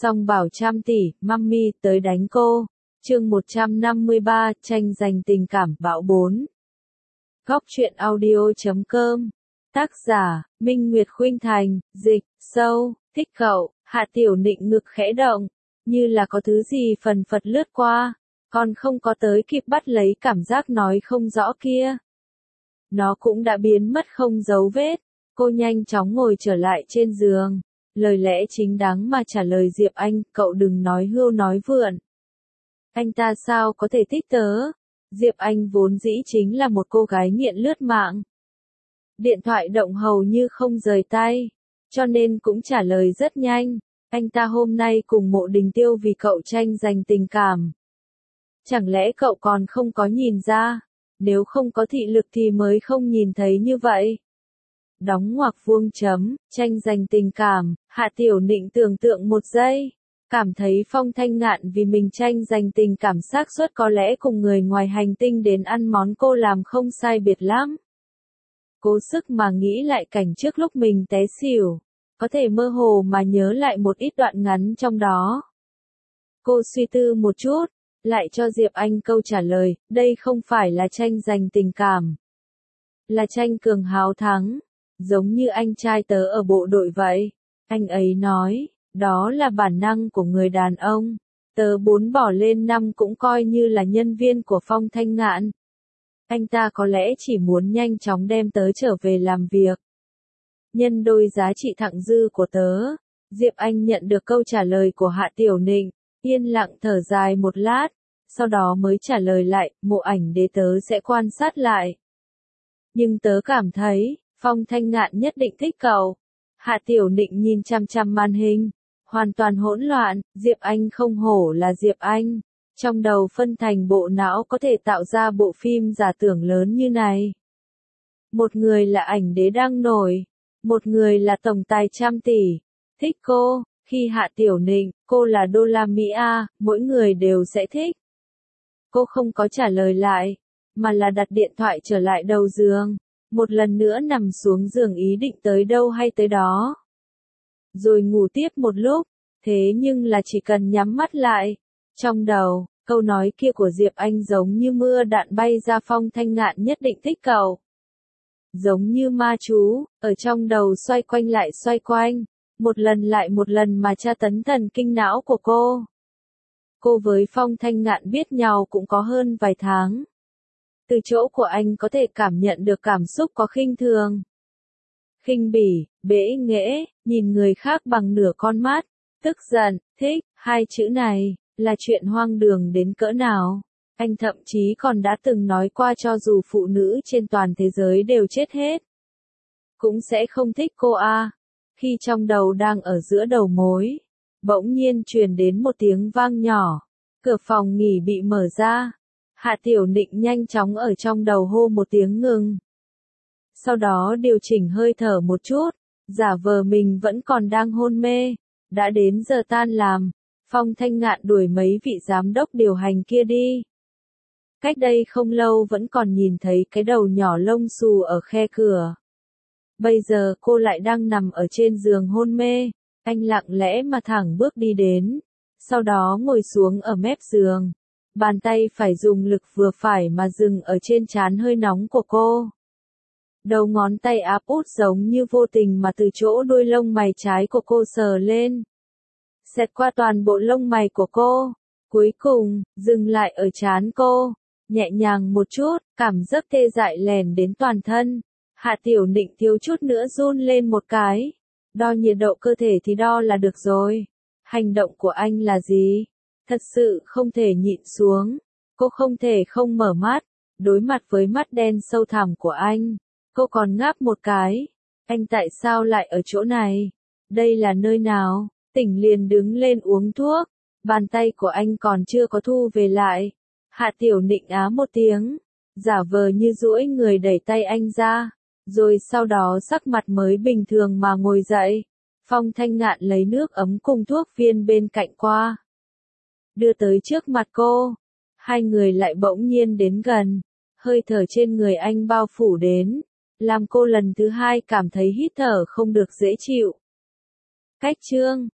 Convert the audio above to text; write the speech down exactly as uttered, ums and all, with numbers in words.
Song bảo trăm tỷ, mummy tới đánh cô. Chương một trăm năm mươi ba, tranh giành tình cảm, bão bốn. Góc truyện audio chấm com. Tác giả, Minh Nguyệt Khuynh Thành, dịch, sâu, thích cậu, Hạ Tiểu Nịnh ngực khẽ động, như là có thứ gì phần phật lướt qua, còn không có tới kịp bắt lấy cảm giác nói không rõ kia. Nó cũng đã biến mất không dấu vết, cô nhanh chóng ngồi trở lại trên giường, lời lẽ chính đáng mà trả lời Diệp Anh, cậu đừng nói hưu nói vượn. Anh ta sao có thể thích tớ? Diệp Anh vốn dĩ chính là một cô gái nghiện lướt mạng. Điện thoại động hầu như không rời tay, cho nên cũng trả lời rất nhanh. Anh ta hôm nay cùng Mộ Đình Tiêu vì cậu tranh giành tình cảm. Chẳng lẽ cậu còn không có nhìn ra? Nếu không có thị lực thì mới không nhìn thấy như vậy. Đóng ngoặc vuông chấm, tranh giành tình cảm, Hạ Tiểu Nịnh tưởng tượng một giây. Cảm thấy Phong Thanh Ngạn vì mình tranh giành tình cảm xác suất có lẽ cùng người ngoài hành tinh đến ăn món cô làm không sai biệt lắm. Cố sức mà nghĩ lại cảnh trước lúc mình té xỉu, có thể mơ hồ mà nhớ lại một ít đoạn ngắn trong đó. Cô suy tư một chút, lại cho Diệp Anh câu trả lời, đây không phải là tranh giành tình cảm, là tranh cường hào thắng, giống như anh trai tớ ở bộ đội vậy. Anh ấy nói, đó là bản năng của người đàn ông. Tớ bốn bỏ lên năm cũng coi như là nhân viên của Phong Thanh Ngạn. Anh ta có lẽ chỉ muốn nhanh chóng đem tớ trở về làm việc. Nhân đôi giá trị thặng dư của tớ. Diệp Anh nhận được câu trả lời của Hạ Tiểu Nịnh, yên lặng thở dài một lát, sau đó mới trả lời lại, Mộ Ảnh Đế tớ sẽ quan sát lại. Nhưng tớ cảm thấy, Phong Thanh Ngạn nhất định thích cậu. Hạ Tiểu Nịnh nhìn chăm chăm màn hình, hoàn toàn hỗn loạn. Diệp Anh không hổ là Diệp Anh, trong đầu phân thành bộ não có thể tạo ra bộ phim giả tưởng lớn như này. Một người là ảnh đế đang nổi, một người là tổng tài trăm tỷ, thích cô, khi Hạ Tiểu Nịnh, cô là đô la Mỹ A, mỗi người đều sẽ thích. Cô không có trả lời lại, mà là đặt điện thoại trở lại đầu giường, một lần nữa nằm xuống giường ý định tới đâu hay tới đó. Rồi ngủ tiếp một lúc, thế nhưng là chỉ cần nhắm mắt lại. Trong đầu, câu nói kia của Diệp Anh giống như mưa đạn bay ra, Phong Thanh Ngạn nhất định thích cậu. Giống như ma chú, ở trong đầu xoay quanh lại xoay quanh, một lần lại một lần mà tra tấn thần kinh não của cô. Cô với Phong Thanh Ngạn biết nhau cũng có hơn vài tháng. Từ chỗ của anh có thể cảm nhận được cảm xúc có khinh thường, khinh bỉ, bẽ nghễ, nhìn người khác bằng nửa con mắt, tức giận, thích, hai chữ này, là chuyện hoang đường đến cỡ nào. Anh thậm chí còn đã từng nói qua cho dù phụ nữ trên toàn thế giới đều chết hết, cũng sẽ không thích cô a. Khi trong đầu đang ở giữa đầu mối, bỗng nhiên truyền đến một tiếng vang nhỏ, cửa phòng nghỉ bị mở ra. Hạ Tiểu Nịnh nhanh chóng ở trong đầu hô một tiếng ngừng. Sau đó điều chỉnh hơi thở một chút, giả vờ mình vẫn còn đang hôn mê. Đã đến giờ tan làm, Phong Thanh Ngạn đuổi mấy vị giám đốc điều hành kia đi. Cách đây không lâu vẫn còn nhìn thấy cái đầu nhỏ lông xù ở khe cửa. Bây giờ cô lại đang nằm ở trên giường hôn mê. Anh lặng lẽ mà thẳng bước đi đến, sau đó ngồi xuống ở mép giường. Bàn tay phải dùng lực vừa phải mà dừng ở trên trán hơi nóng của cô. Đầu ngón tay áp út giống như vô tình mà từ chỗ đuôi lông mày trái của cô sờ lên, xẹt qua toàn bộ lông mày của cô, cuối cùng, dừng lại ở trán cô, nhẹ nhàng một chút, cảm giác tê dại lèn đến toàn thân. Hạ Tiểu Nịnh thiếu chút nữa run lên một cái. Đo nhiệt độ cơ thể thì đo là được rồi. Hành động của anh là gì? Thật sự không thể nhịn xuống. Cô không thể không mở mắt, đối mặt với mắt đen sâu thẳm của anh. Cô còn ngáp một cái. Anh tại sao lại ở chỗ này? Đây là nơi nào? Tỉnh liền đứng lên uống thuốc. Bàn tay của anh còn chưa có thu về lại. Hạ Tiểu Nịnh á một tiếng, giả vờ như duỗi người đẩy tay anh ra, rồi sau đó sắc mặt mới bình thường mà ngồi dậy. Phong Thanh Ngạn lấy nước ấm cùng thuốc viên bên cạnh qua, đưa tới trước mặt cô. Hai người lại bỗng nhiên đến gần, hơi thở trên người anh bao phủ đến, làm cô lần thứ hai cảm thấy hít thở không được dễ chịu. Cách chương